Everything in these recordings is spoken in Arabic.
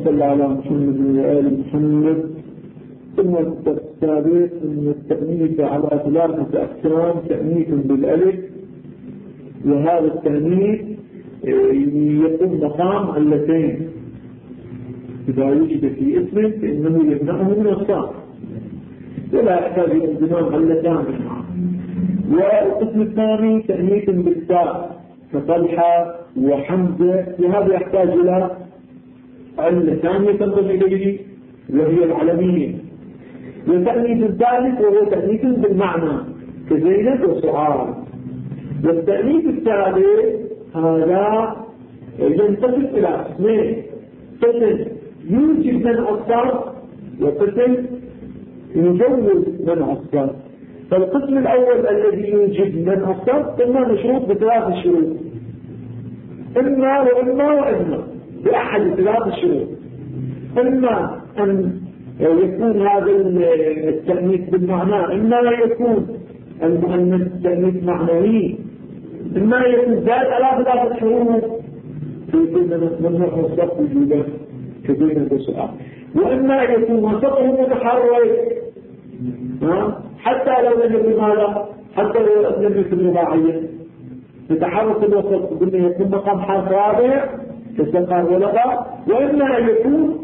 صل على محمد وآل محمد. ثم السابق أن التأنيث على 3 أقسام: تأنيث بالألف، وهذا التأنيث يقوم مقام علتين إذا وجد في اسم فإنه يمنعه من الصرف ولا يحتاج إلى انضمام علتان. والقسم الثاني تأنيث بالتاء كطلحة وحمزة، وهذا يحتاج إلى علتان يتنضم إليه وهي العلمية. والتأنيث الثالث وهو تأنيث بالمعنى كزينب وسعاد. والتأنيث الثالث هذا ينتقل إلى قسمين: قسم يوجب منع الصرف وقسم يجوز منع الصرف. فالقسم الأول الذي يوجب منع الصرف قلنا مشروط ب3 شروط: إما وإما وإما، بأحد 3 شروط: إما أن يكون هذا التأنيث بالمعنى، إما يكون المؤنث تأنيث معنوي، إما يكون زاد على 3 شروط فيكون ممنوع الصرف وجوبا كزينب وسعاد، وإما يكون وسطه متحرك حتى لو لم يكن هذا، حتى لو لم يكن رباعيا يتحرك الوسط، قلنا يكون مقام حرف رابع كسقار ولغة، وإما يكون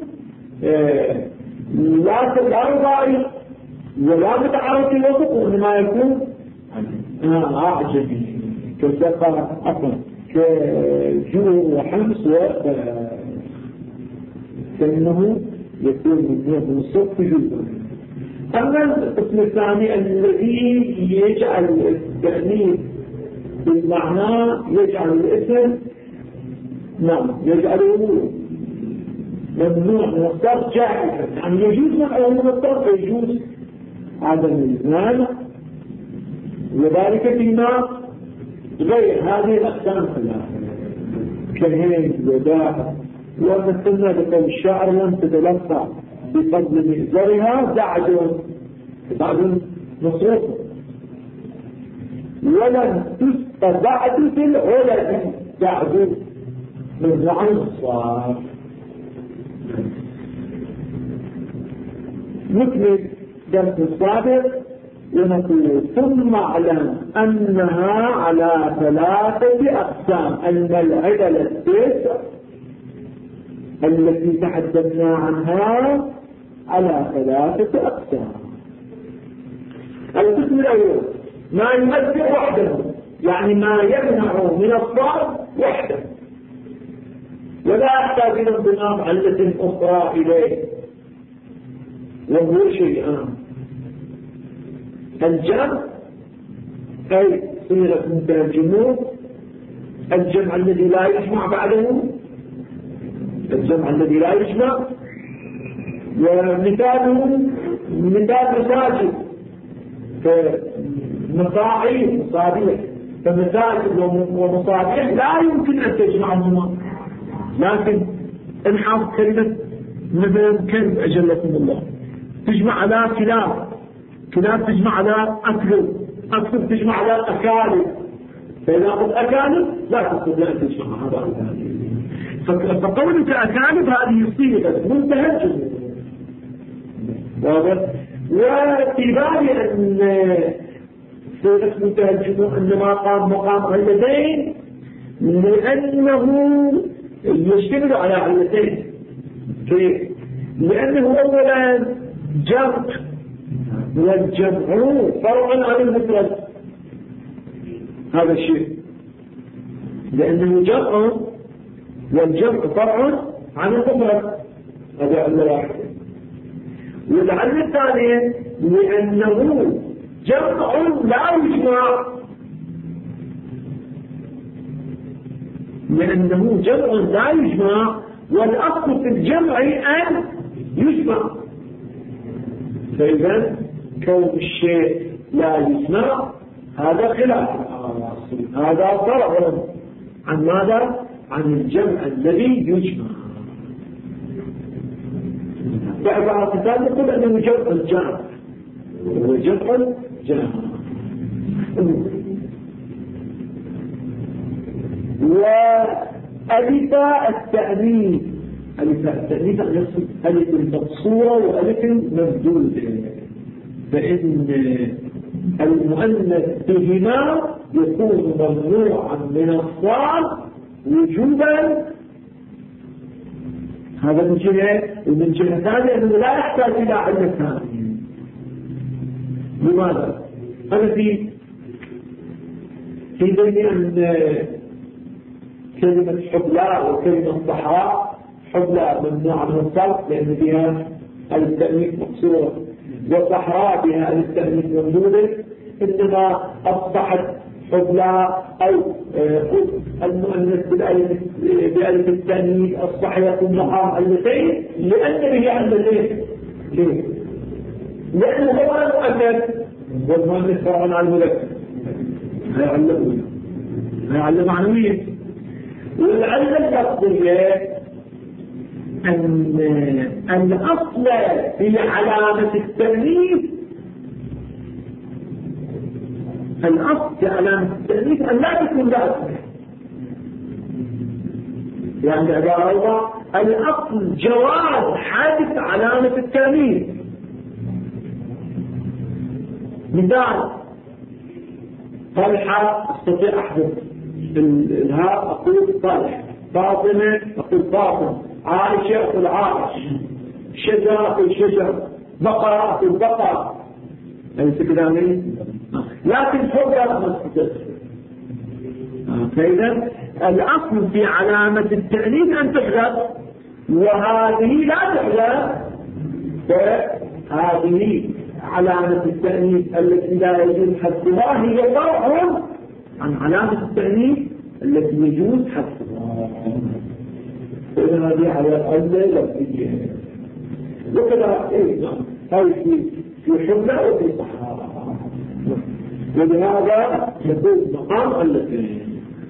لا رباعي ولا متحرك الوسط، وإنما يكون أعجبي كسقار أصلا كجور وحمص فإنه يكون من الصف جزء. أما القسم الثاني الذي يجعل التأنيث بالمعنى يجعل الاسم يجعله ممنوع من الصرف جائزا، يعني يجوز منعه من الصرف ويجوز عدم الإذنان، وذلك فيما غير هذه الأقسام كلها كالهند وداء. ومثلنا بقول الشاعر: لم تتلفع بفضل مئزرها بعد نصرته، ولم تسقى بعد في العلد بعد من عن الصار. نكمل درس السابق ونقول: ثم اعلم أنها على 3 أقسام. أن العلل التسع التي تحدثنا عنها على 3 أقسام. القسم الأول ما يمثل وحده، يعني ما يمنع من الصرف وحده ولا يحتاج إلى انضمام علة أخرى إليه، وهو شيئان: الجمع أي صيغة منتهى الجموع، الجمع الذي لا يجمع بعده، الجمع الذي لا يجمع. ومثاله مثال مساجد كمصاعيد مصابيح، فمساجد ومصابيح لا يمكن أن تجمعهما، لكن انحاف كلمة مثلا كلب أجلكم الله تجمع على كلاب تجمع على أكلب تجمع على أكالب، فإذا قلت أكالب لا تستطيع أن تجمع هذا. فقولك أكالب هذه صيغة منتهى الجموع. وفي بالي أن صيغة منتهى الجموع إنما قام مقام علتين، لأنه يشتمل على علتين. كيف؟ لأنه أولا جمع، والجمع فرع عن المفرد، هذا الشيء، لأنه جمع والجمع فرع عن المفرد، هذا علة واحدة. والعلة الثانية لأنه جمع لا يجمع، لأنه جمع لا يجمع، والأصل في الجمع أن يجمع. فإذا كون الشيء لا يجمع هذا خلاف، هذا فرع عن ماذا؟ عن الجمع الذي يجمع. بعض الكتاب يقول أنه جمع الجمع، هو جمع الجمع. وألف التأنيث ألف التأنيث أن يقصد ألف مقصورة وألف ممدودة، فإن المؤنث بهما يكون ممنوعا من الصرف وجوبا. هذا من جهة، ومن جهة ثانية أنه لا يحتاج إلى علة ثانية. لماذا؟ هذا في بين أن كلمة حبلى وكلمة صحراء، حبلى ممنوعة من الصرف لأن بها التأنيث مقصورة، وصحراء بها التأنيث ممدودة، إنما أصبحت حبلى أو المؤنث بألف التأنيث أصبح يكون مقام اللتين لأن به علتين. ليه؟ لأنه هو المؤنث والمؤنث فرعا على المذكر، هي علة معنوية. والعلة اللفظية أن الأصل في علامة التأنيث، الأصل في علامة التأنيث أن لا تكون لا اسم، يعني عبارة الله الأصل جواز حذف علامة التأنيث. مثال طلحة استطيع أحذف الهاء أقول طلح، فاطمة أقول فاطم، عائشة أقول عائش، شجر أقول شجر، بقرة أقول بقرة، أليس كذلك؟ لكن حجر ما استطيع. فإذا الأصل في علامة التأنيث أن تحذف، وهذه لا تحذف، فهذه علامة التأنيث التي لا يجوز حذفها هي فرع عن علامة التأنيث التي يجوز حذفها. فإذا هذه على الأقل لفظية. وكذا هذه في حملة وفي صحراء، ولهذا يكون مقام اللفظية.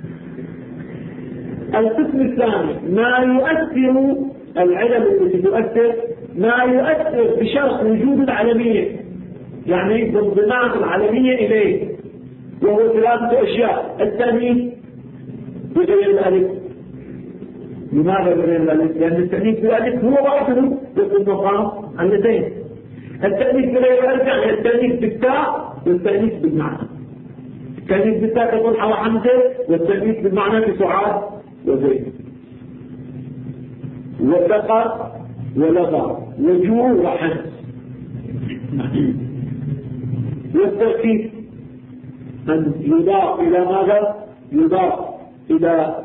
القسم الثاني ما يؤثر، العلم التي تؤثر ما يؤثر بشرط وجود العلمية، يعني بانضمام العلمية إليه، وهو ثلاثة أشياء: التأنيث بغير الألف. لماذا بغير الألف؟ لأن التأنيث بالألف هو واحد يكون مقام اللتين. التأنيث بغير الألف يعني التأنيث بالتاء والتأنيث بالمعنى. التأنيث بالتاء كطلحة وحمزة، والتأنيث بالمعنى كسعاد وزيد وبقر ولغى وجوع وحنس. والتركيب أن يضاف إلى ماذا؟ يضاف إلى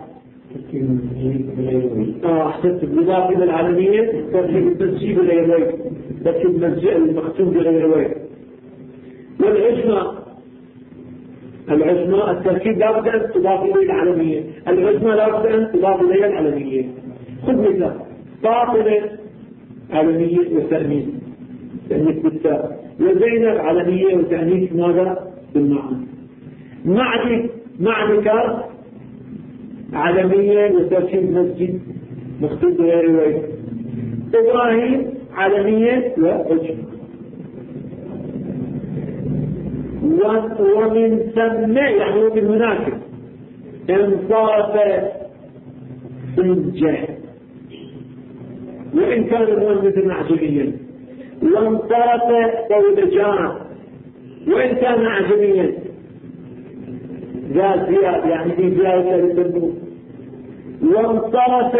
يضاف إلى العالمية، تركيب التنسيب الغيروي، تركيب المختوم بغيروي. والعجمة، العجمة التركيب لا بد أن تضاف إليه العالمية، العجمة لا بد أن تضاف إليه العالمية. خذ مثال: فاطمة عالمية وتأنيث، تأنيث بالتاء، وزينب عالمية وتأنيث ماذا؟ بالمعنى. معدك عالمية وتركيب مسجد مختوم بغيروي. إبراهيم عالمية وعجمة. ومن ثم يعني ومن هناك انصرف سنجة، وإن كان مؤنثا أعجميا، وانصرف صولجان وإن كان أعجميا، ذا زياد يعني في زيادة للبنوك. وانصرف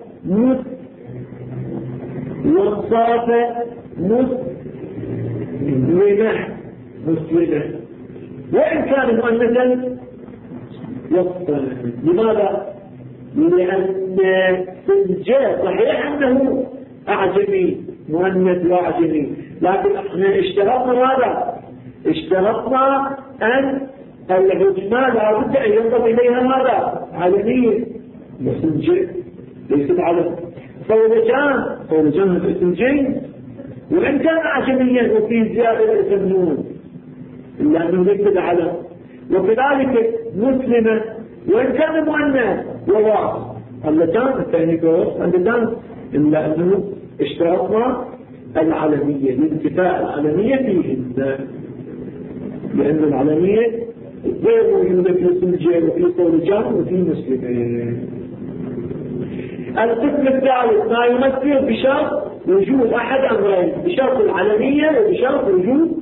مسلمة وإن كان مؤنثا يصل. لماذا؟ لأن سنجاء صحيح أنه أعجمي مؤنث وأعجمي، لكن احنا اشترطنا ماذا؟ اشترطنا أن العجمة لا بد أن ينضم إليها ماذا؟ عالمية. سنجاء ليست علم. صولجان سنجين وإن كان أعجميا وفي زيادة الفنون إلا أنه ليس علم. وكذلك مسلمة وإن كان مؤنث وواص، اللتان الثاني اللتان، إلا أنه اشترطنا العلمية لانتفاء العلمية فيهن، لأن العلمية غير موجودة في سنجين وفي صولجان وفي مسلمة. القسم الثالث ما يمثل بشرط وجود أحد أمرين، بشرط العلمية وبشرط وجود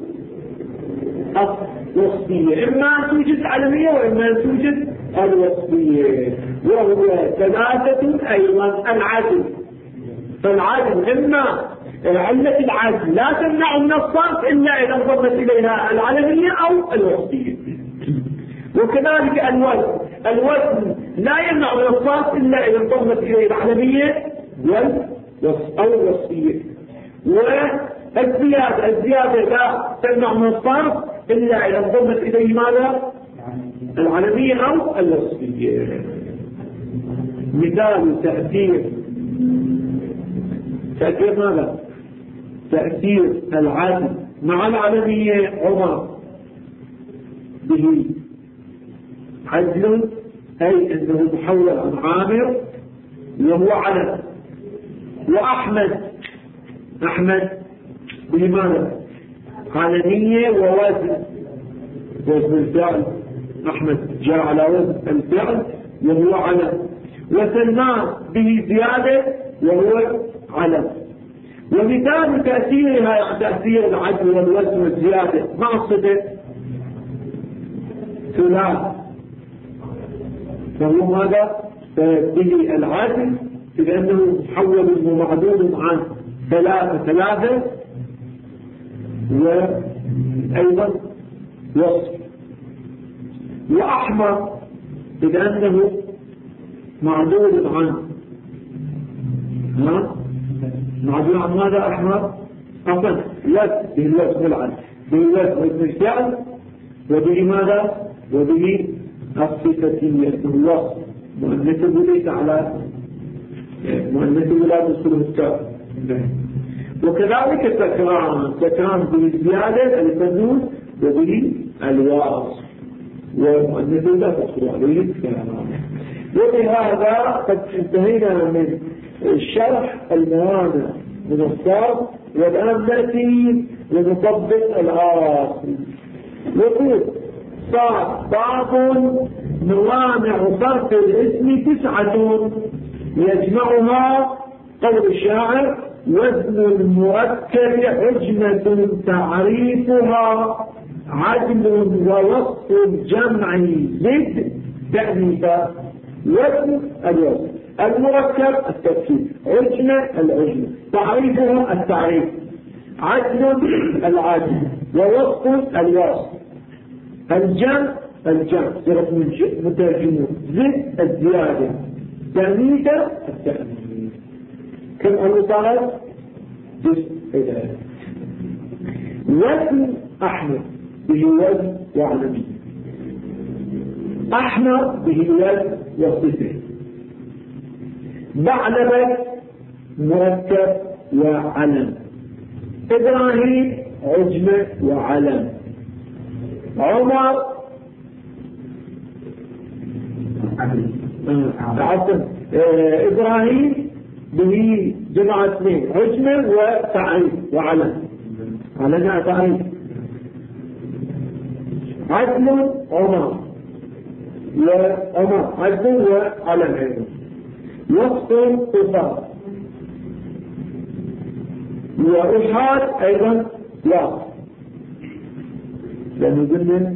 الوصفية، إما أن توجد علمية وإما أن توجد الوصفية، وهو ثلاثة أيضا. العدل، فالعدل إما علة العدل لا تمنع من الصرف إلا إذا انضمت إليها العلمية أو الوصفية. وكذلك الوزن لا يمنع من الصرف إلا إذا انضمت إليه العلمية أو الوصفية. والزيادة لا تمنع من الصرف إلا إذا انضمت إليه ماذا؟ العلمية أو الوصفية. مثال تأثير ماذا؟ تأثير العدل مع العلمية. عمر به عدل، أي أنه محول عن عامر وهو علم. وأحمد بماذا؟ علمية ووزن الفعل. أحمد جاء على وزن الفعل وهو علم. وسلمان به زيادة وهو علم. ومثال تأثيرها تأثير العدل والوزن والزيادة مع الصفة ثلاث، فهو ماذا؟ به العدل لأنه محول ومعدول عن ثلاثة، وأيضا وصف. وأحمر لأنه معدول عن معدول عن ماذا؟ أحمر أصلا به الوزن والعدل، به الوزن والفعل، وبه ماذا؟ وبه الصفتية الوصف. مؤنثه ليس على مؤنثه لا تصله التاء. وكذلك تكرام بالزيادة الفنون وبه الوصف، ومؤنثه لا تصله عليه التاء. وبهذا قد انتهينا من الشرح الموانع من الصرف، والآن نأتي لنطبق الآخر. يقول صار باب موانع صرف الاسم 9 يجمعها قول الشاعر: وزن المركب حجمة تعريفها عدل ووصف الجمع زد تأنيثا. وزن الوزن، المركب التركيب، عجمة العجمة، تعريفها التعريف، عدل العدل، ووصف الوصف، الجمع صيغة مترجمون، زد الزيادة، تأنيث التأنيث. كم أنه صارت؟ وزن أحمد به وزن وعلمي، أحمر به وزن وصفه، بعلبك مركب وعلم، إبراهيم عجمة وعلم، عمر إبراهيم به جمع 2 عجمة وتعريف وعلم، علماء تعريف، عدل عمر عدل وعلم أيضا، وصف صفات، وإحاد أيضا وصف، لأنه قلنا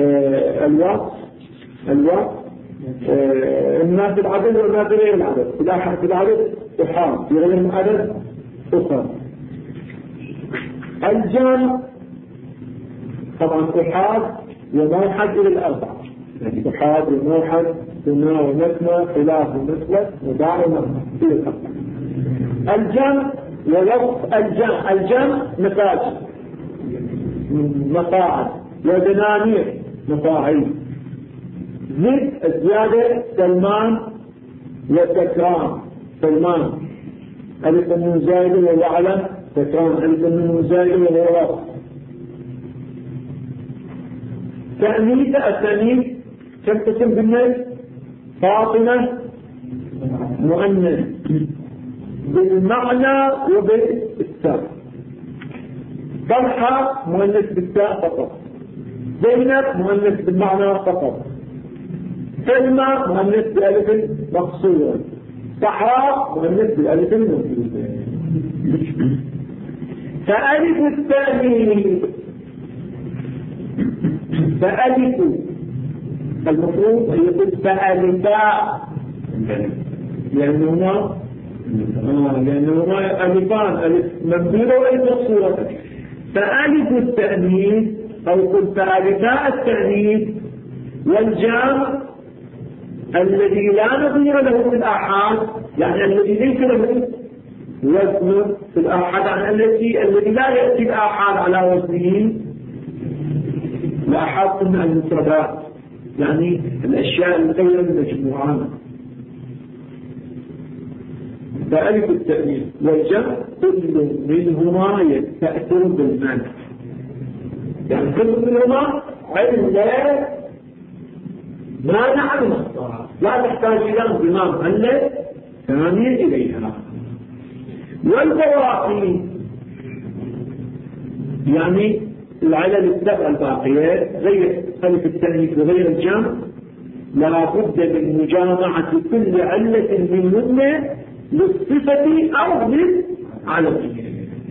الوصف إما في العدد وما في غير العدد. في العدد إحاد، في غير العدد أخر. الجمع طبعا إحاد وموحد إلى الأربعة، يعني إحاد وموحد ثنا ومثنى خلاف ومثلث وداع ومثنى إلى الأربعة. الجمع ووصف الجمع مساجد مصاعد ودنانير مصاعيد، زد الزيادة سلمان وتكرام، سلمان ألف من زائد وهو علم، تكرام ألف من زائد وهو وصف. تأنيث التأنيث كم قسم بالنسبة؟ فاطمة مؤنث بالمعنى وبالتاء، طلحة مؤنث بالتاء فقط، زينب مؤنث بالمعنى فقط، سلمى مؤنث بألف مقصورة، صحراء مؤنث بالألف الموجودة. فألف التأنيث فألف المفروض أن يكون فألفاء لأنهما ألفان، ألف مبدولة وألف مقصورة. فألف التأنيث أو قل فألفاء التأنيث والجامع الذي لا نظير له في الآحاد، يعني الذي ليس له وزن في الآحاد، يعني الذي لا يأتي الآحاد على وزنه. الآحاد قلنا المفردات، يعني الأشياء الغير المجموعات. فألف التأنيث والجمع كل منهما يستأثر بالمعنى، يعني كل منهما علة ما نعلم لا تحتاج إلى انضمام علة ثانية إليها. والبواقي يعني العلل السبع الباقية غير ألف التأنيث وغير الجمع لا بد من مجامعة كل علة منهن للصفة أو للعلمية.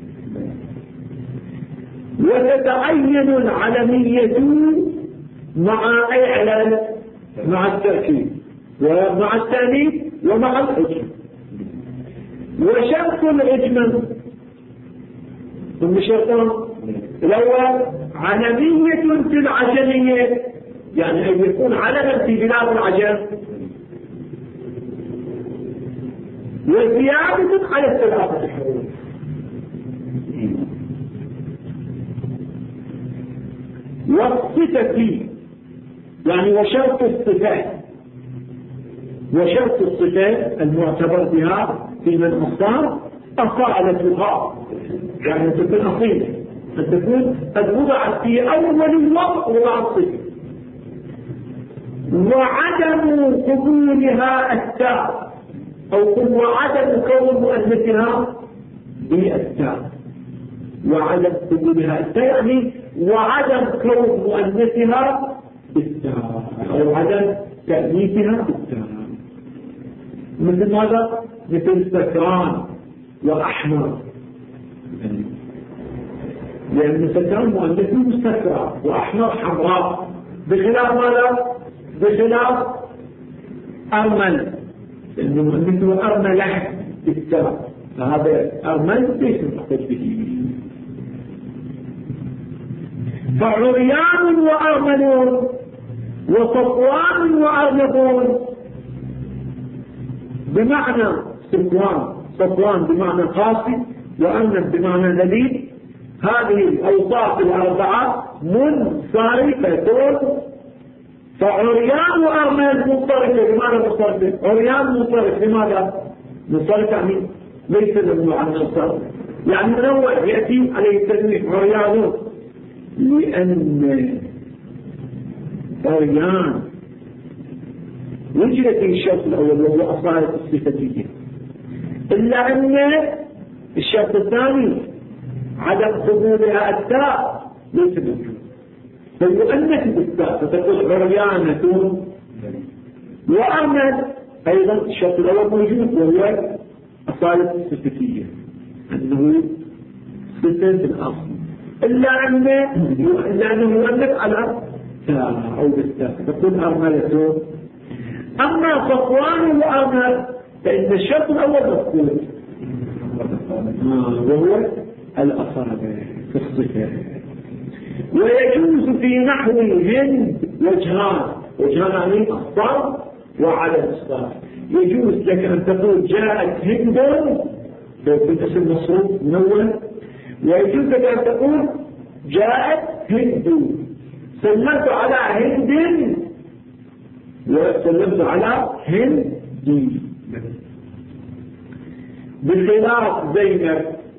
وتتعين العلمية مع أي علل؟ مع التأكيد ومع التأنيث ومع العجم. وشرط العجم ثم شرطان: الأول علمية في العجمية، يعني أن يكون علما في بلاد العجم، وزيادة على الثلاثة حروف. والصفة يعني وشرط الصفات، وشرط الصفات المعتبر بها في من أصدار أصالتها، يعني أن تكون أصيلة، أن تكون قد وضعت في أول الوقت وضعت صفة. وعدم قبولها التاء أو وعدم كون مؤنثها بالتاء، وعدم قبولها التاء يعني وعدم كون مؤنثها بالتاء أو عدم تأنيثها بالتاء. مثل ماذا؟ مثل سكران وأحمر، لأن سكران مؤنثه مستكرى وأحمر حمراء، بخلاف ماذا؟ بخلاف أرمل، لأنه مؤنثه أرملة بالتاء، فهذا أرمل ليس مقصود به. فعريان وأرملون وصفوان وأرنبون بمعنى صفوان بمعنى قاسي وأرنب بمعنى ذليل. هذه الأوصاف الأربعة منصرفة. فعريان وأرمل منصرفة بمعنى منصرفة. عريان منصرف لماذا؟ منصرف يعني ليس له عن منصرف، يعني منوع يأتي عليه التنويع عريان، لأن عريان وجدت في الشرط الأول وهو أصالة الصفتية، إلا أن الشرط الثاني عدم قبولها التاء ليس موجود، فيؤنث بالتاء فتقول عريانة. وأرمل أيضا الشرط الأول موجود وهو أصالة الصفتية، أنه صفة الأصل، إلا أنه يؤنث على تاء أو بالتاء تقول أرملة. أما صفوان وأرمل فإن الشرط الأول مفقود وهو الأصابع في الصفة. ويجوز في نحو هند وجهان يعني الصرف وعلى الصرف. يجوز لك أن تقول جاءت هند في اسم مصروف منون، ويجوز لك أن تقول جاءت هند سلمت على هند وسلمت على هندي، بخلاف زينب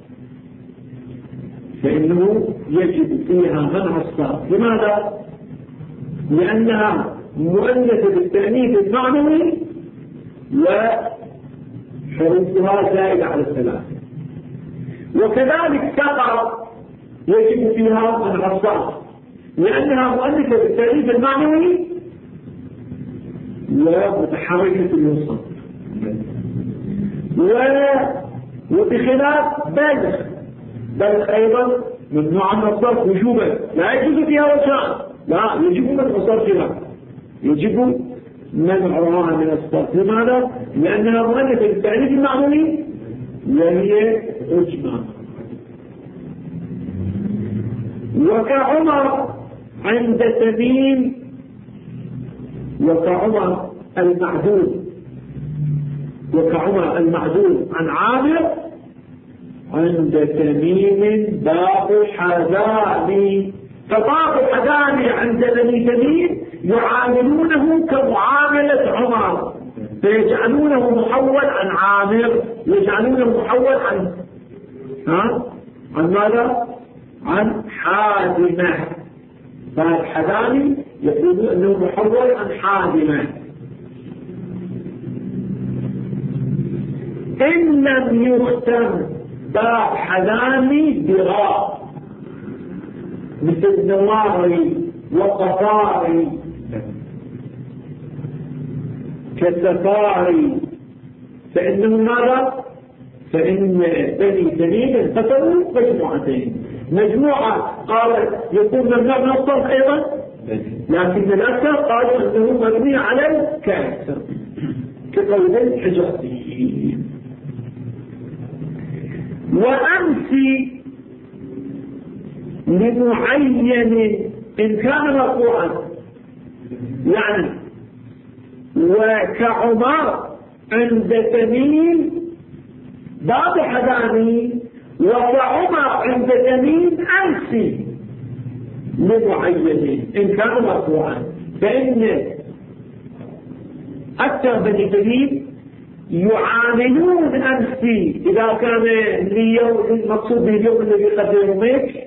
فإنه يجب فيها منع الصرف. لماذا؟ لأنها مؤنثة بالتأنيث المعنوي وحروفها زائدة على الثلاثة. وكذلك سقط يجب فيها منع الصرف لأنها مؤنثة بالتأنيث المعنوي ومتحركة الوسط. وبخلاف بلخ أيضا ممنوع من الصرف وجوبا، لا يجوز فيها وجهان، لا يجب من صرفها، يجب منعها من الصرف. لماذا؟ لأنها مؤنثة للتأنيث المعمولي وهي أجمع. وكعمر عند تميم، وكعمر المعدود عن عامر عند تميم باب حذاني. فباب حذاني عند بني تميم يعاملونه كمعاملة عمر، فيجعلونه محول عن عامر، يجعلونه محول عن ماذا؟ عن حازمة. فالحذاني يقول أنه محول عن حازمة. إن لم يختم باب حذاني براء مثل نواري وقفاري كسفاري، فإنه ماذا؟ فإن بني تميم انقسموا مجموعتين، مجموعة قال يكون ممنوع من الصرف أيضا، لكن الأكثر قالوا أنه مبني على الكسر كقول الحجازي. وأمسي لمعين إن كان مرفوعا، يعني وكعمر عند تميم باب حذاني، وكعمر عند تميم أمسي لمعين إن كان مرفوعا. فإن أكثر بني تميم يعاملون أمسي إذا كان المقصود باليوم الذي قد يومك،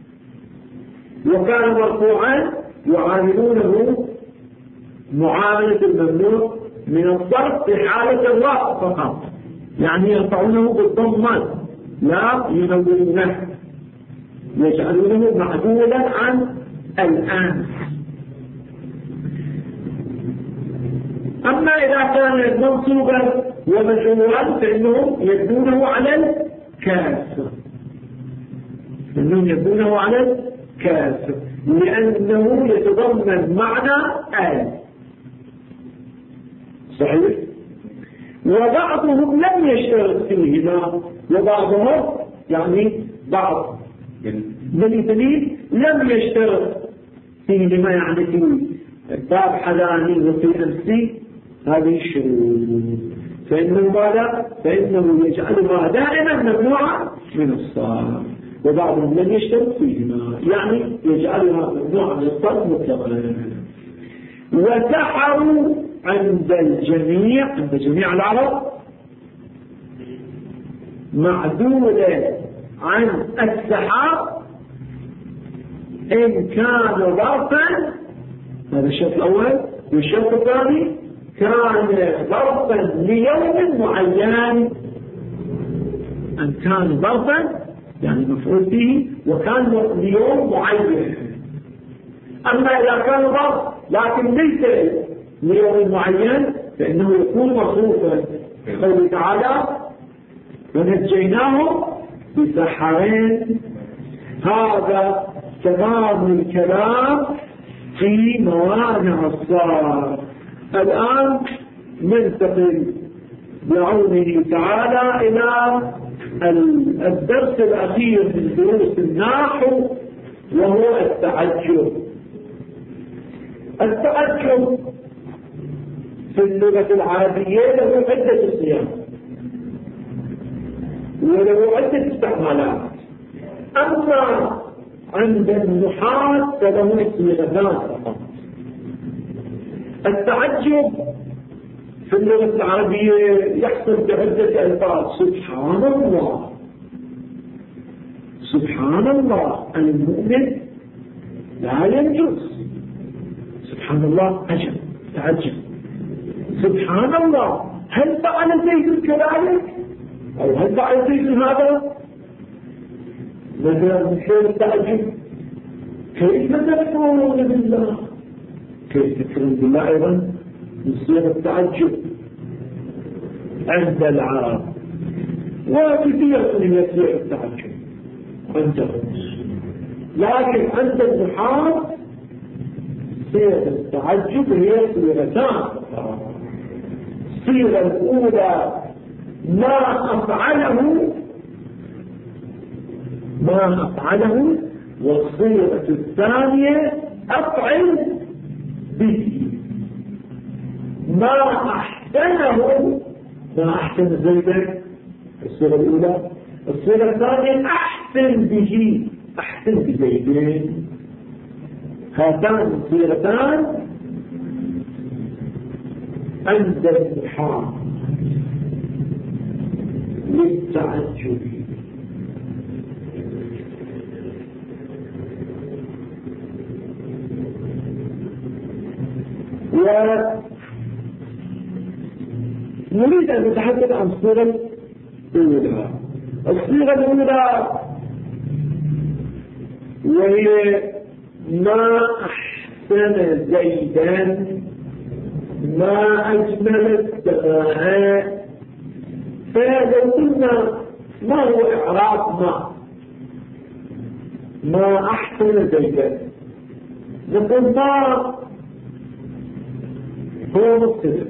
وكان مرفوعا يعاملونه معاملة الممنوع من الصرف في حالة الرفع فقط، يعني يرفعونه بالضمة لا ينونونه، يجعلونه معدولا عن الآن. أما إذا كان منصوبا ومجعولا فإنهم يبنونه على الكاسر، لأنه يتضمن معنى آل. صحيح؟ وبعضهم لم يشترط فيهما، وبعضهم يعني بعض بني تميم لم يشترط فيهما، يعني في باب حذاني وفي أمسي هذه الشروط، فإنه يجعلها دائما ممنوعة من الصرف، وبعضهم لم يشترط فيهما، يعني يجعلها ممنوعة من الصرف مطلقا. وسحروا عند جميع العرب معدودة عن السحاب إن كان ظرفا، هذا الشرط الأول. والشرط الثاني كان ظرفا ليوم معين، أن كان ظرفا يعني مفعول به وكان ليوم معين. أما إذا كان ظرف لكن ليس ليوم معين فإنه يكون مصروفا، قوله تعالى ونجيناه بسحرين. هذا تمام الكلام في موانع الصرف. الآن ننتقل بعونه تعالى إلى الدرس الأخير من دروس النحو، وهو التعجب. التعجب في اللغة العربية له عدة صيغ وله عدة استعمالات. أما عند النحاة فله صيغتان فقط. التعجب في اللغة العربية يحصل بعدة ألفاظ. سبحان الله، سبحان الله المؤمن لا ينجس. سبحان الله عجب، تعجب. سبحان الله هل فعل زيد كذلك؟ أو هل فعل زيد هذا؟ مثلا من حيث التعجب كيف تكفرون بالله؟ كيف تكفرون بالله أيضا من صيغة التعجب عند العرب. وكثير من يسير التعجب عندهم. لكن عند النحاة صيغة التعجب هي صيغتان. الصيغة الأولى ما أفعله، والصيغة الثانية أفعل به. ما أحسنه، ما أحسن زيدا الصيغة الأولى. الصيغة الثانية أحسن به، أحسن بزيدين. هاتان الصيغتان عند النحاة للتعجب. ونريد أن نتحدث عن الصيغة الأولى. الصيغة الأولى وهي ما أحسن زيدا، ما أجمل السماء. فلو قلنا ما هو إعراب ما أحسن زيدا، نقول ما هو مبتدأ،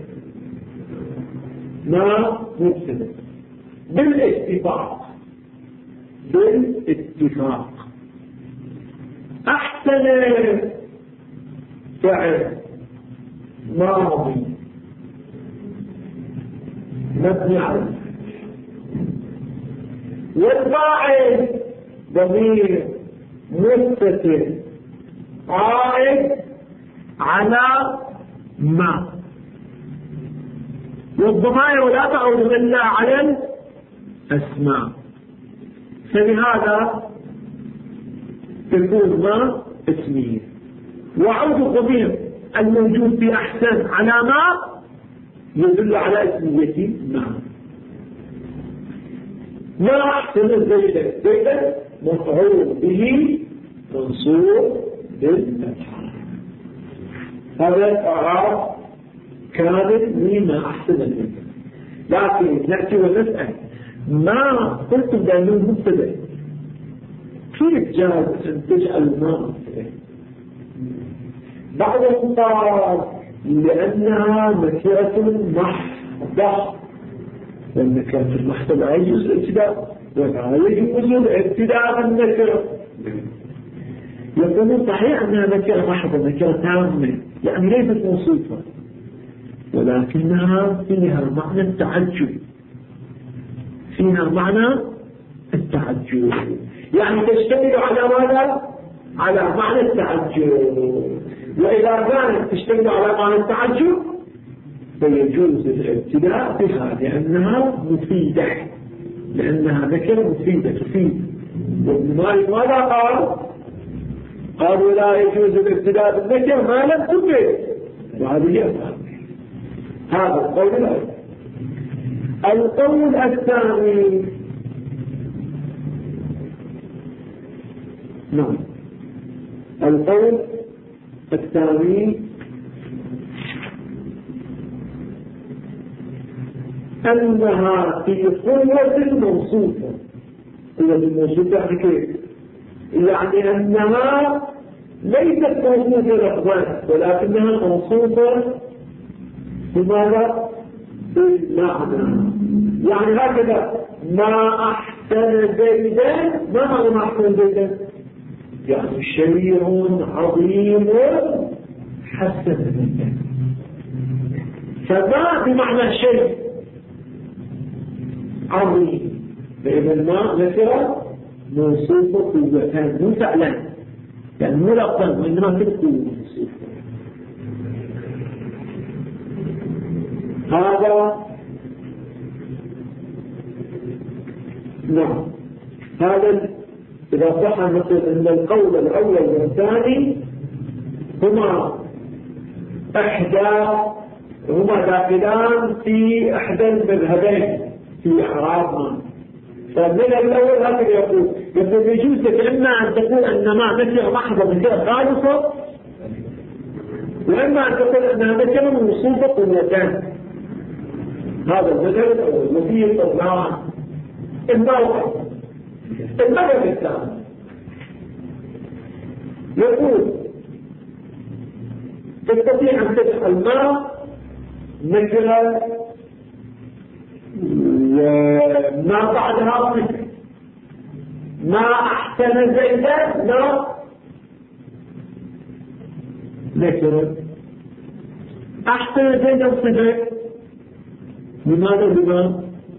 ما مبتدأ بالاتفاق. أحسن فعل ماضي مبني على، والفاعل ضمير متصل عائد على ما، والضمائر لا تعود إلا على الأسماء. فلهذا تكون ما اسمية. وعود الضمير الموجود في أحسن على ما يدل على اسمية ما أحسن زيدا مفعول به منصوب بالفتحة. هذا إعراب كامل لما أحسن زيدا. لكن نأتي ونسأل ما قلتم بأنه مبتدأ، كيف جاز أن تجعل ما مبتدأ؟ بعضهم قال لأنها نكرة محضة، والنكرة المحضة لا يجوز الابتداء ولا يجوز الابتداء بالنكرة. يقولون صحيح أنها نكرة محضة، نكرة تامة، يعني ليست موصوفة، ولكنها فيها معنى التعجب، فيها معنى التعجب، يعني تشتمل على ماذا؟ على معنى التعجب. وإذا كانت تشتمل على معنى التعجب فيجوز الابتداء بها لأنها مفيدة، لأنها نكرة مفيدة تفيد. وابن مالك ماذا قال؟ قال ولا يجوز الابتداء بالنكرة ما لم تفيد، وهذه هي هذا القول الأول. القول الثاني القول الثاني أنها في قوة الموصوفة. قوة الموصوفة كيف؟ يعني أنها ليست موصوفة لفظا ولكنها موصوفة بماذا؟ بالمعنى. يعني هكذا ما أحسن زيدا، ما معنى ما أحسن زيدا؟ يعني شرير عظيم حسن زيدا. فما بمعنى شيء عظيم، فإذا ما نكرة موصوفة قوتان مو فعلا، يعني مو لفظا وإنما في القوة موصوفة. هذا هذا إذا صح نقول أن القول الأول والثاني هما داخلان في إحدى المذهبين في إعرابنا. فمن الأول هكذا يقول يجوز لك إما أن تقول أن ما نكرة محضة نكرة خالصة، وإما أن تقول أنها نكرة موصوفة قوتان. هذا المذهب الأول. وفيه قولان الموقف. المذهب الثاني يقول تستطيع أن تجعل ما نكرة وما بعدها صفة. ما أحسن زيدا لا نكرة، أحسن زيدا صفة. لماذا بما؟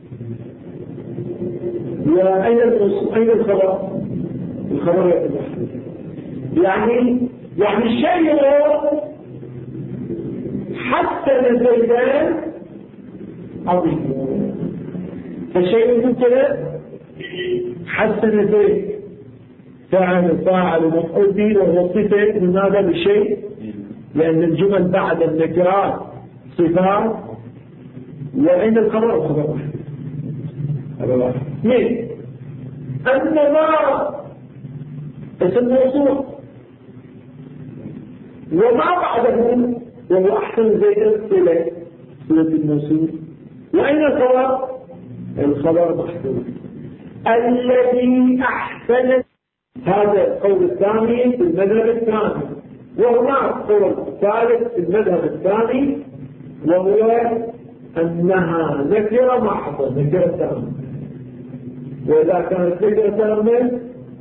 وأين الخبر؟ الخبر يتبحث. يعني الشيء حسن زيدان عظيم. فالشيء مثل حسن زيد فاعل مفعول به وهو صفة. لماذا بالشيء؟ لأن الجمل بعد النكرات صفات. وأين الخبر؟ الخبر هذا واحد. اثنين، أن ما اسم موصول وما بعده وهو أحسن زيدا صلة الموصول. وأين الخبر؟ الخبر محدود. الذي أحسن. هذا القول الثاني في المذهب الثاني. وهناك قول ثالث في المذهب الثاني وهو أنها نكرة محضة، نكرة تامة. وإذا كانت نكرة تامة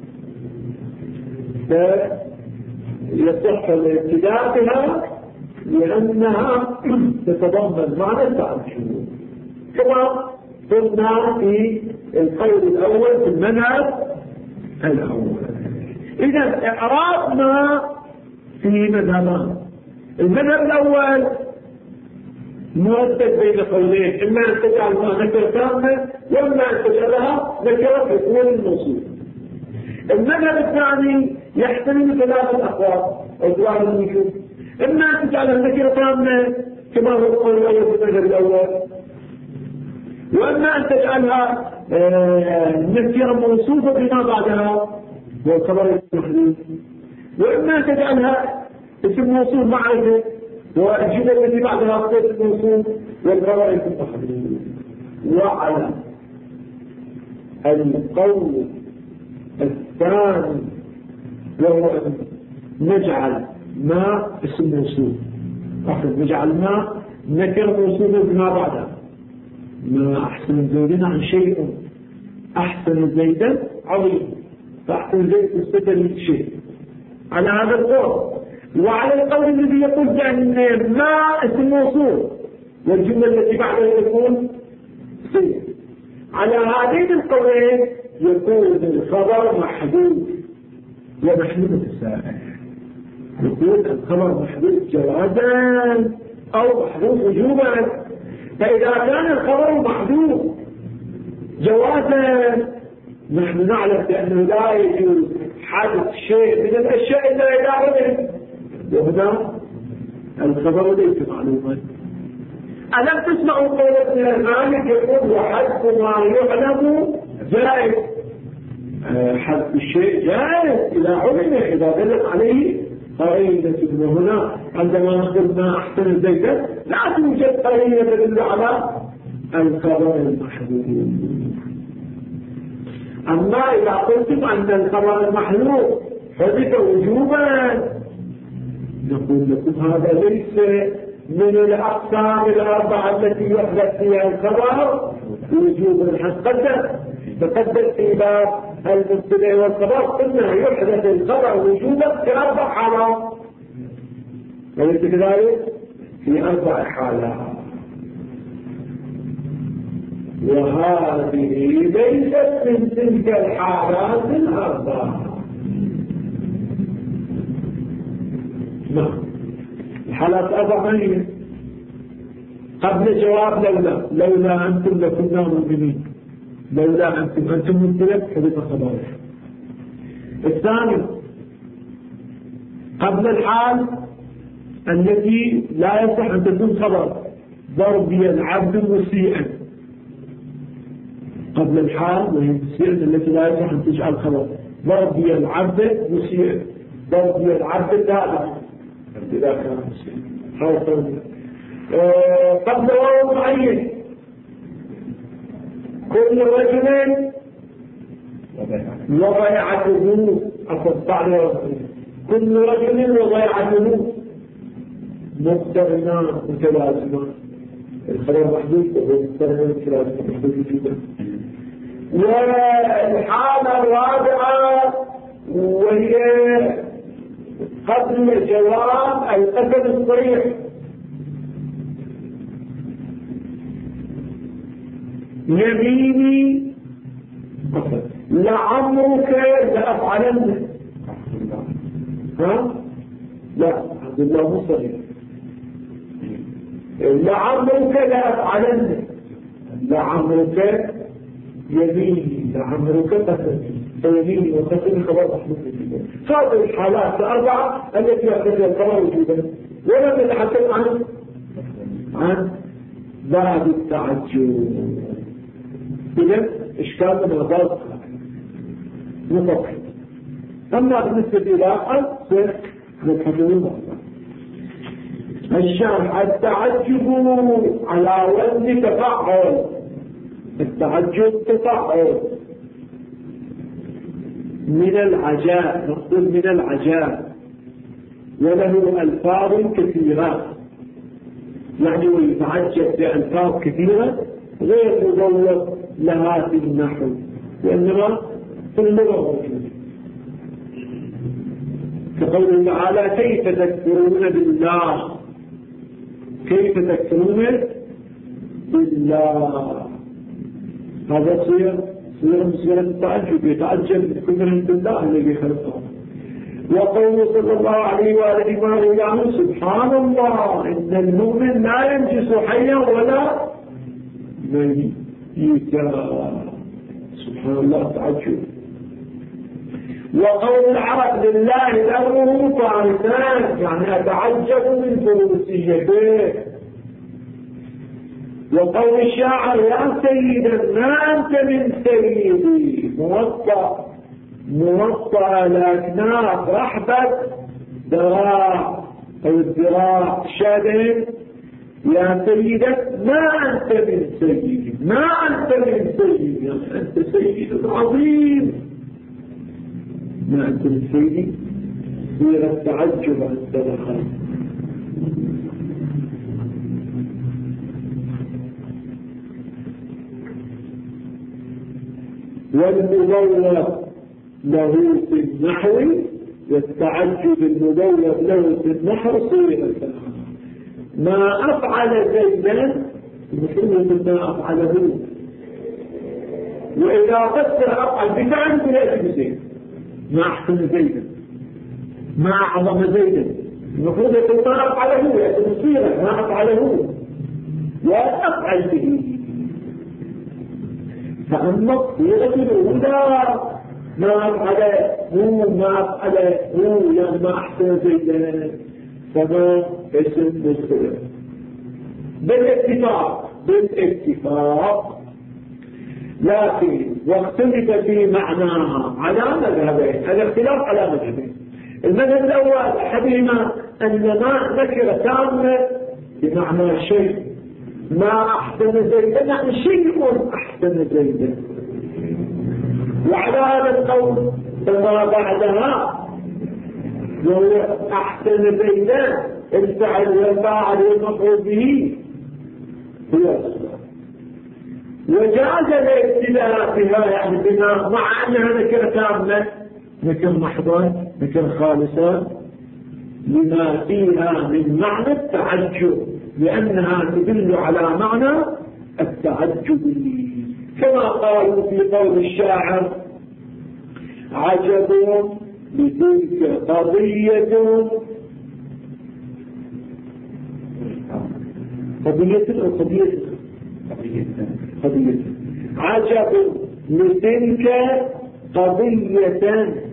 فيصح الابتداء بها لأنها تتضمن معنى التعجب كما قلنا في القول الأول في المذهب الأول. إذا إعراب ما في مذهبان. المذهب الأول مؤدد بين قولين، إما أن تجعل ما نكرة تامة وإما أن تجعلها نكرة في قول الموصول. المذهب الثاني يحتمل ثلاثة أقوال أو ثلاثة وجوه. إما أن تجعلها نكرة تامة كما هو القول الأول في المذهب الأول، وإما أن تجعلها نكرة موصوفة بما بعدها والخبر المحدود، وإما أن تجعلها اسم موصول معرفة والجملة التي بعدها صفة الموصول والخبر المحدود. وعلى القول الثاني وهو أن نجعل ما اسم موصول، نجعل ما نكرة موصوفة بما بعدها. ما أحسن زيدا عن شيء، أحسن زيدا عظيم، فأحسن زيد استدل شيء على هذا القول. وعلى القول الذي يقول بأن ما اسم موصول والجملة التي بعدها تكون صفة. على هذين القولين يكون الخبر محدود ومحدود السائل. يكون الخبر محدود جوازا أو محدود وجوبا. فإذا كان الخبر محدود جوازا نحن نعلم بأنه لا يجوز حدث شيء من الأشياء إلا إذا علم، وهنا الخبر ليس معلوما. ألم تسمعوا قول ابن مالك يقول وحذف ما يعلم جائز؟ حذف الشيء جائز إذا علم، إذا دلت عليه قرينة. وهنا عندما نقول ما أحسن زيدا لا توجد قرينة تدل على الخبر المحدود. أما إذا قلتم أن الخبر المحدود حدث وجوبا نقول لكم هذا ليس من الأقسام الأربعة التي يحدث فيها الخبر وجوبا. تقدم في باب المبتدأ والخبر قلنا يحدث الخبر وجوبا في 4 حالات، وليس كذلك في 4 حالات. وهذه ليست من تلك الحالات ال4. الحالات 4 ما هي؟ قبل جواب لولا أنتم لكنا مؤمنين. لولا أنتم مبتلى حدث خبر. الثاني قبل الحال التي لا يصح أن تكون خبر، ضربي العبد مسيئا. قبل الحال وهي مسيئا التي لا يصح أن تجعل خبر، ضربي العبد مسيئا، ضربي العبد دائما إذا كان مسيئا. قبل واو معين كل رجل وضيعته أفضل كل رجل وضيعته مقترنان متلازمان الخبر محدود وهو مقترنان متلازمان محدود جدا. والحالة الرابعة وهي قبل جواب القسم الصريح يميني لعمرك لأفعلن. ها؟ لا عبد الله مصري لعمرك لأفعلن. لعمرك يميني لعمرك قسم فيميني وقسم خبر محمود جدا. هذه الحالات الأربعة التي يأخذها القرار وجودا ولم نتحدث عن باب التعجب. إذن إشكال من الغاز مطلق. أما بالنسبة إلى أصل نتحدث الشرح التعجب على وزن تفعل. التعجب تفعل من العجاب نقول من العجاب وله ألفاظ كثيرة يعني ويتعجب بألفاظ كثيرة غير مضوط لها في النحو وإنما في اللغة موجودة كقوله تعالى كيف تكفرون بالله. كيف تكفرون بالله هذا صيغة التعجب يتعجب بكفرهم بالله الذي خلقه. وقوله صلى الله عليه وآله وسلم سبحان الله إن المؤمن لا ينجس حيا ولا ميتا. سبحان الله تعجب. وقول العرب لله الأمر فارسان يعني أتعجب من فروسيته. وقول الشاعر يا سيدا ما أنت من سيدي موطأ الأكناف رحبة ذراع أو الذراع شادين يا سيدك ما أنت من سيدي ما أنت من سيدي يعني أنت سيد عظيم ما أنت من سيدي صيغة التعجب عن السلام. والمضوّف له في النحو والتعجب المضوّف له في النحو صيغة ما أفعل زيدا مثل ما أفعله. وإذا قصر أفعل بفعل فلا زيد ما أحسن زيدا ما أعظم زيدا المفروض يقول ما أفعله يكون صيغة ما أفعله وأفعل به. فأما الصيغة الأولى ما أفعله يعني ما أحسن زيدا فما اسم مصدر بالاتفاق لكن واختلف في معناها على مذهبين. الاختلاف على مذهبين. المذهب الأول أحدهما أن ما نكرة تامة بمعنى شيء ما أحسن زيدا يعني شيء أحسن زيدا. وعلى هذا القول فما بعدها وهو أحسن زيدا الفعل والفاعل والمفعول به هو الصلاة. وجاز الابتلاء بها يعني بما مع أنها نكرة تامة نكرة محضة نكرة خالصة لما فيها من معنى التعجب لأنها تدل على معنى التعجب كما قالوا في قول الشاعر عجب لتلك قضية عجب لتلك قضية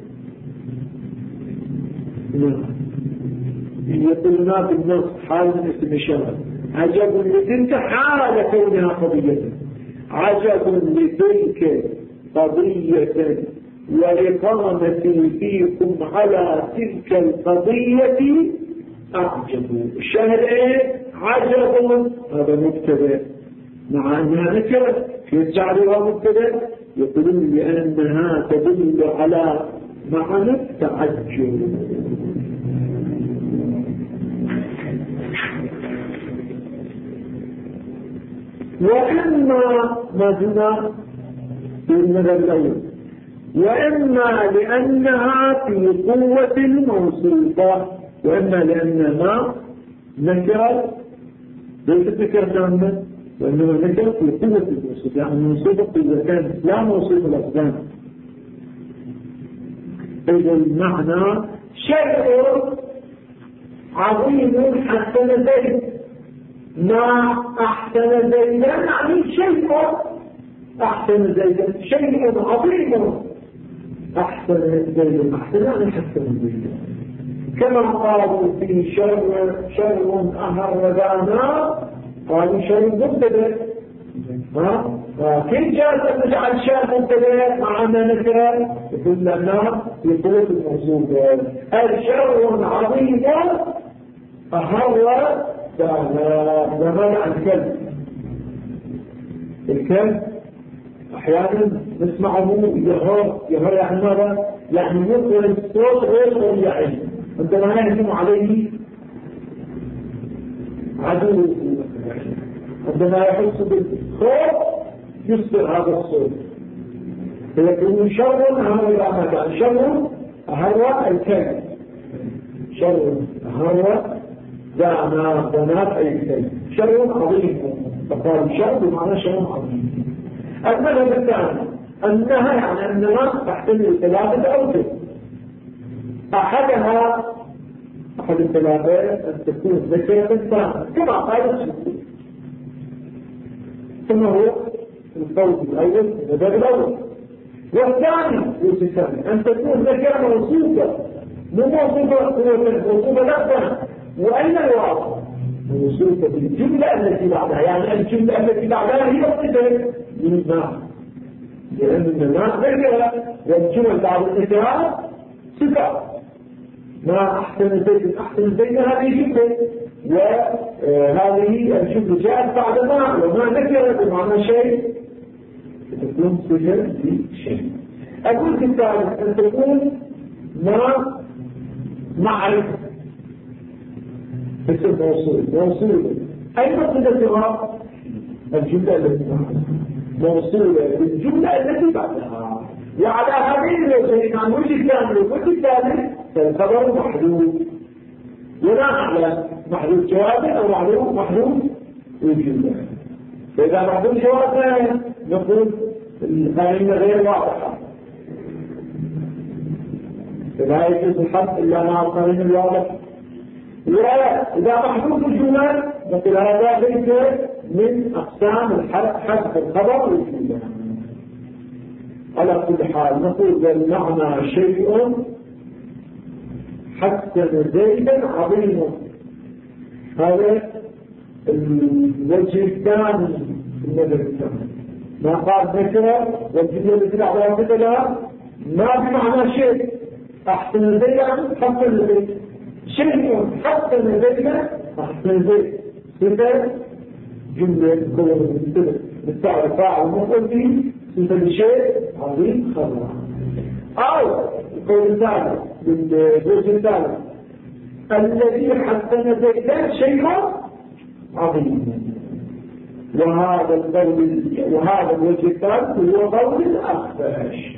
يقولنا في النص حال من اسم الشهر عجب لتلك حال كونها قضية عجب لتلك قضية ولقامتي فيكم على تلك القضية أعجب. الشاهد ايه عجب هذا مبتدا مع انها نكره كيف جعلها مبتدا يقولون لأنها تدل على معنى التعجب. وإما ما زلنا في النظر الأول، وإما لأنها في قوة الموصوفة، وإما لأنها نكرت ليست نكرة تامة، وإنما نكرت في قوة الموصوفة، يعني الموصوفة إذا كانت لا موصوف الأقدام. إذا المعنى شيء عظيم حسن زيد، ما أحسن زيدا يعني شيء أحسن زيدا، شيء عظيم أحسن زيدا، أحسن يعني حسن زيدا. كما قالوا في شر أهر دانا، قالوا شر مبتدأ. كيف جاءت أن نجعل شر مبتدأ مع أن نكرة؟ يقول لنا في قوة الموصوفة الشر عظيم أهر دانا عن الكلب. الكلب أحيانا نسمعه يهر يعني ماذا؟ يعني يقول الصوت غير طبيعي عندما يهجم عليه عدو، عندما يحس بالخوف يصدر هذا الصوت، فيكون شر هذا يعني شر هو الكلب، شر هو دانات أي كلب، شر عظيم. فقال شر بمعنى شر عظيم. المذهب الثاني أنها يعني أنها تحتمل ثلاثة أوجه، أحد الثلاثة أن تكون ذكرة ثانية كما قال السلطان، ثم هو القول الأول المذهب الأول. والثاني أن تكون ذكرة موصوفة، مو موصوفة لفظا. وأين الواقع؟ موصوفة بالجملة التي بعدها، يعني الجملة التي بعدها هي الصفة للماء، لأن الماء ذكرة والجمل بعد الذكرى صفة. ما أحسن زيد أحسن زيد هذه جملة، وهذه الجملة جاءت بعد ما، وما ذكرت بمعنى شيء تكون صفة لشيء. الجزء الثالث أن تكون ما معرفة اسم موصول أي صفتها؟ الجملة التي بعدها موصولة بالجملة التي بعدها. وعلى هذه الوجهين عن وجه الثاني والوجه الثالث فالخبر محدود، ولا على محدود جواب أو محدود الجملة. فإذا محدود جواب نقول القائمة غير واضحة، فلا يجوز الحد إلا مع القائمة الواضحة. وإذا محدود الجمل نقول هذا ليس من أقسام حذف الخبر والجملة. على كل حال نقول بالمعنى شيء حسن زيدا عظيم. هذا الوجه الثاني المذهب الثاني. ما قال ذكر والجملة التي بعدها مثلها ما بمعنى شيء أحسن زيدا حسن زيد، شيء حسن زيدا أحسن زيد، صفة جملة كلها بالتعرف فاعل ومفعول به صفة لشيء عظيم خبر. أو القول الثالث بالجزء الثالث الذي حسن زيدا شيء عظيم. وهذا القول وهذا الوجه الثالث هو قول الأخفاش،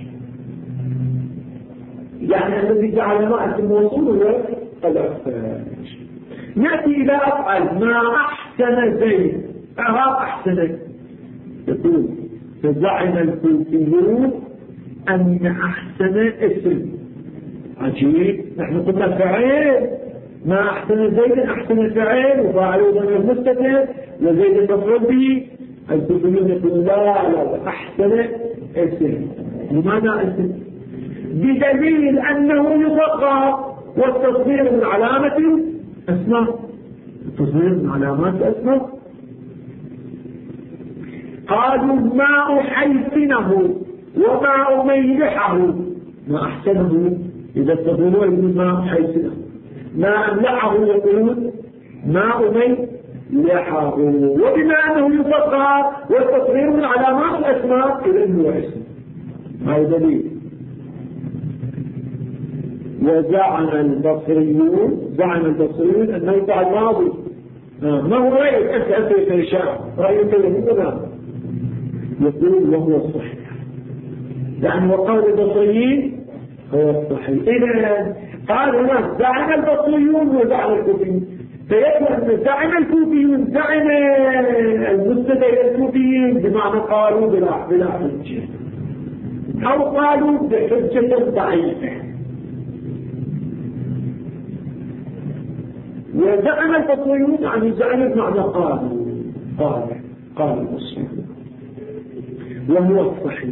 يعني الذي جعل معه الموصول هو الأخفاش. نأتي إلى أفعل ما أحسن زيد. أحسن يقول فزعم الكوفيون أن أحسن اسم عجيب. نحن قلنا فعيل، ما أحسن زيد أحسن فعيل وفاعله ضمير مستتر وزيد مفعول به. الكوفيون يقول لا أحسن اسم. لماذا اسم؟ بدليل أنه يصغر والتصغير من علامة اسمه، التصغير من علامات اسمه. قالوا ما أحيثنه وما أميلحه. ما أحسنه إذا تقولوا ما أحيثنه، ما أملحه يقولون ما أميلحه. وبما أنه يصغر والتصغير من علامات الأسماء إذا هو اسم. هذا دليل. وزعم البصريون أنه بعد ماضي، ما هو رأيك أنت يا شاعر، رأيك هنا يقول وهو الصحيح، يعني وقول البصريين هو الصحيح. إذا قال هنا زعم البصريون وزعم الكوفيين، فيكون زعم الكوفيون زعم المبتدئ الكوفيين بمعنى قالوا بلا حجة، أو قالوا بحجة ضعيفة. وزعم البصريون يعني زعم بمعنى قال المسلمون وهو الصحيح.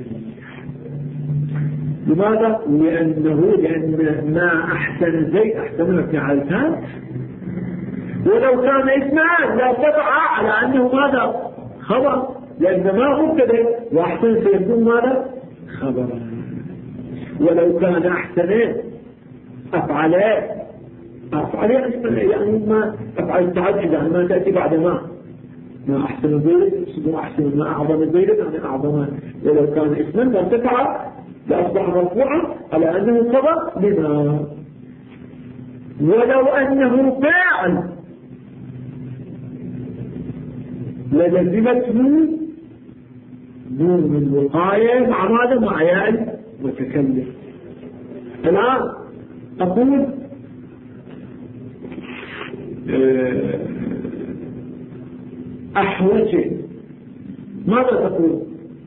لماذا؟ لأن ما أحسن زيد أحسن في عالتان، ولو كان اسمان لا تبع على أنه ماذا؟ خبر، لأن ما هو كذا، وأحسن سيكون ماذا؟ خبر. ولو كان أحسن أفعله يعني ما أفعل التعجب، يعني ما تأتي بعد ما أحسن زيد أحسن ما أعظم زيد يعني أعظم. ولو كان اسما لا تفعل لأصبح مرفوعا على أنه خبر لما. ولو أنه فاعل للزمته نون الوقاية مع ماذا؟ مع ياء متكلم. الآن أقول أحوجني، ماذا تقول؟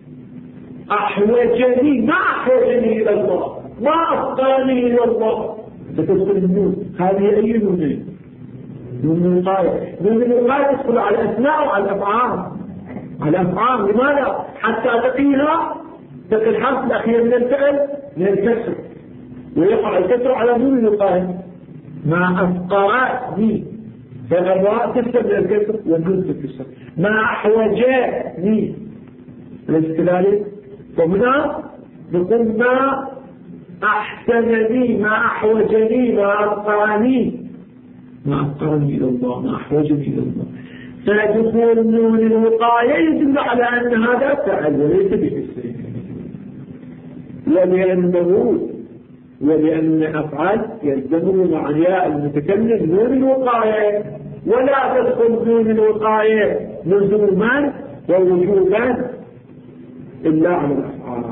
أحوجني، ما أحوجني إلى الله، ما أفقاني إلى الله. فتدخل النون، هذه أي نونين؟ نون الوقاية. نون الوقاية تدخل على الأسماء وعلى الأفعال. على الأفعال، لماذا؟ حتى تقيها تقي الحرف الأخير من الفعل من الكسر، ويقع الكسر على نون الوقاية. ما أفقرني، فالراء تكسر من الكسر والنون تكسر. ما أحوجني الاستلالي. وهنا نقول ما أحسنني، ما أحوجني، ما أفقرني إلى الله، ما أحوجني إلى الله. فدخول نون الوقاية يدل على أن هذا فعل وليس باسم. ولأن أفعال يلزمه مع ياء المتكلم نون الوقاية، ولا تدخل نون الوقاية لزوما ووجوبا إلا على الأفعال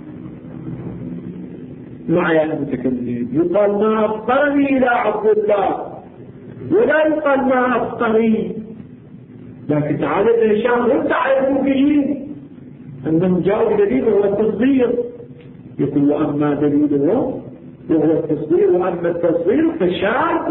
مع ياء المتكلم. يقال ما أفقرني إلى عبد الله، ولا يقال ما أفقري. لكن تعالى الهشام هم تعرفوا به أنهم جاءوا دليل وهو التصدير. يقول وأما دليله وهو التصدير، وأما التصدير فشاذ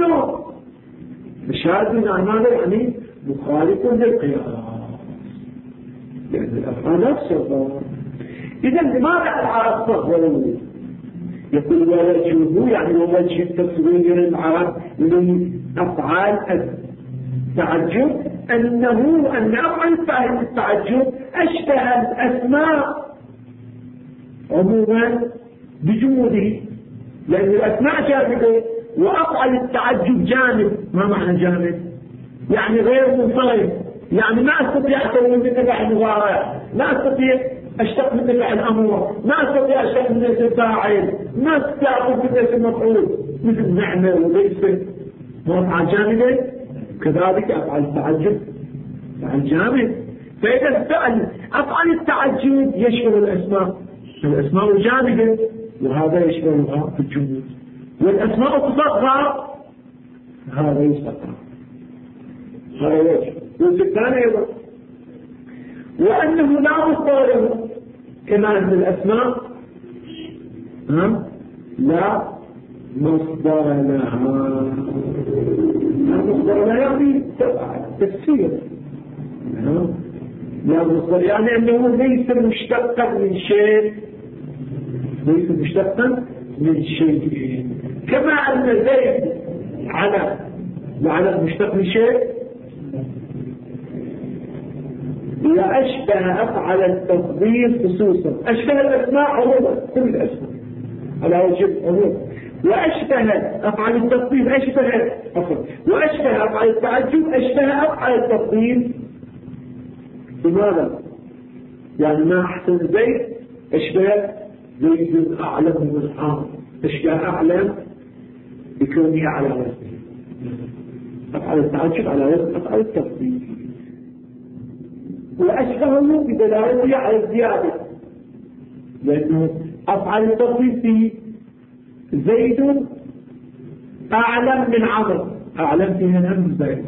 عن ماذا؟ يعني مخالف للقياس، لأن الأفعال نفسها. إذا لماذا على الصغر؟ يقول ووجهه يعني ووجه التصوير العرب لأفعال التعجب أن أفعال التعجب أشبه الأسماء عموما بجموده، لأن الأسماء جامدة وأفعل التعجب جامد. ما معنى جامد؟ يعني غير منصرف، يعني ما أستطيع أسوي من نفع المضارع، ما أستطيع أشتق من نفع الأمر، ما أستطيع أشتق من نفع الفاعل، ما أستطيع أقول من نفع المفعول، مثل نعمة وليس. أفعال جامدة كذلك أفعل التعجب فعل جامد. فإذا أفعل التعجب يشمل الأسماء جامدة، وهذا يشملها في الجمود. والأسماء تصغر، هذا يصغر. هذا وجه. والثاني أيضا وأنه لا مصدر له، كما أن الأسماء لا مصدر لها. لا مصدر لها يعني تفسير. لا مصدر يعني أنه ليس مشتقا من شيء، ليس مشتقا من شيء. كما أن زيد على مشتق من شيء. إذا أشبه أفعل التفضيل خصوصا، أشبه الأسماء عموما، كل الأسماء على وجه العموم. وأشبه أفعل التفضيل وأشبه أفعل التعجب أشبه أفعل التفضيل. لماذا؟ يعني ما أحسن زيد أشبه زيد أعلم من عمرو. أشياء أعلم بكونه على وزنه، أفعل التعجب على وزن أفعل التفضيل، وأشبهه بدلالته على الزيادة، لأنه أفعل التفضيل في زيد أعلم من عمرو، أعلم فيها هم زيد،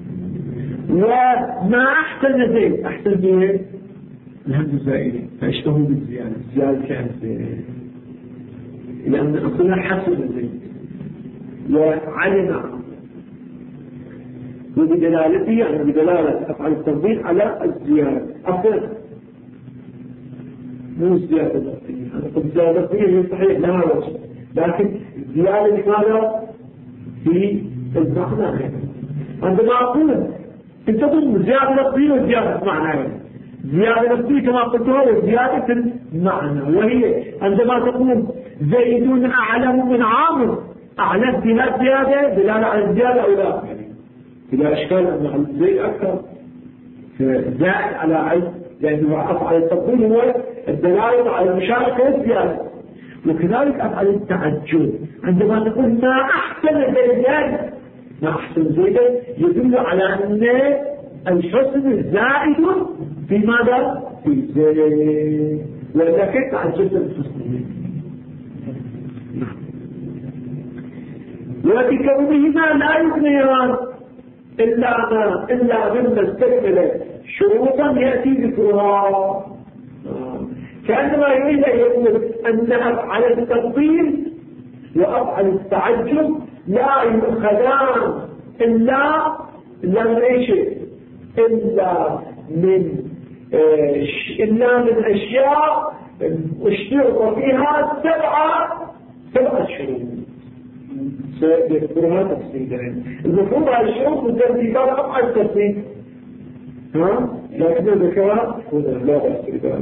وما أحسن زيد أحسن زيد الهم زائد، فأشبهه بالزيادة، الزيادة كانت زيد لأن أصلها حسن زيد وعلم، وبدلالته يعني بدلالة أفعال التفضيل على الزيادة. أصلا مو الزيادة الضبطية، أنا قلت الزيادة الضبطية هي صحيح لها وجه، لكن الزيادة لماذا في المعنى؟ عندما أقول أنت تقول زيادة لفظية وزيادة معنى، زيادة لفظية كما قلتها وزيادة المعنى، وهي عندما تقول زيد أعلم من عامر، أعلم بها زيادة دلالة على الزيادة أو لا؟ إذا أشكال أن زيد أكثر زائد على علم، لأنه أفعل التفضيل هو الدلالة على المشاركة والزيادة. وكذلك أفعل التعجب عندما تقول ما أحسن زيدان، ما أحسن زيدان يدل على أن الحسن الزائد في ماذا؟ في زيد، وإذا كنت تعجبت الحسن. وبكونهما لا يبنيان إلا مما استكمل شروطا يأتي ذكرها، كأنما يريد أن يقول أن أفعل التفضيل وأفعل التعجب لا يؤخذان إلا من أي شيء، إلا من أشياء اشترط فيها سبعة شروط سيذكرها تفصيلا. المفروض على الشروط والترتيبات أفعل التفصيل، لكن ذكرها لا بأس بذلك.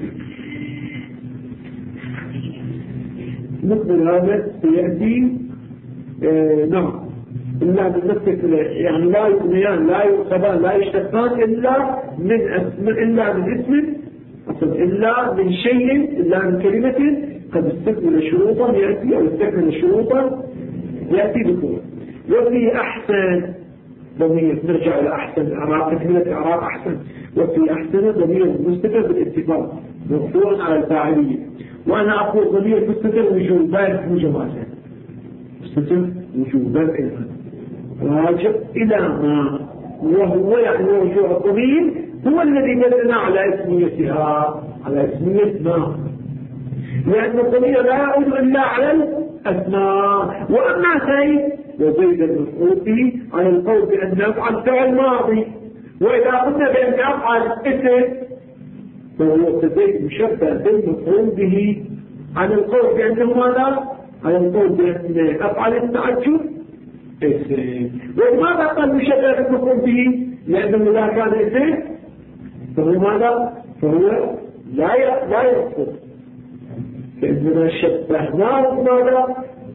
مثل هذا سيأتي نعم إلا من نفسك، يعني لا يبنيان لا يؤخذان لا يشتقان إلا من اسم إلا من شيء إلا من كلمة قد استكمل شروطا يأتي أو استكمل شروطا يأتي بكل. وفي أحسن ضمير، نرجع إلى أحسن إعراب، تكملة إعراب أحسن. وفي أحسن ضمير مستتر بالاتفاق مرفوع على الفاعلية، وأنا أقول ضمير مستتر وجوبا وجوازا، مستتر وجوبا أيضا راجع إلى ما، وهو يعني رجوع الضمير هو الذي دلنا على اسميتها، على اسمية ما، لأن الضمير لا يعود إلا على الأسماء. وأما شيء وزيد المفعول به على القول بأن نفعل فعل ماضي، وإذا قلنا بأن نفعل اسم فهو كزيد مشبه بالمفعول به على القول بأنه ماذا؟ على القول بأن أفعل التعجب اسم. وماذا قال مشبه بالمفعول به؟ لأنه لا كان اسم فهو ماذا؟ فهو لا يقصد، فإننا شبهناه ماذا؟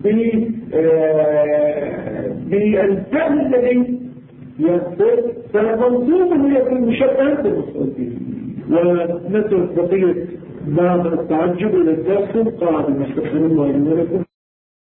بالفعل الذي يقصد، فمنظوم يكون مشبه بالمفعول به. ونترك بقية باب التعجب إلى الدرس القادم.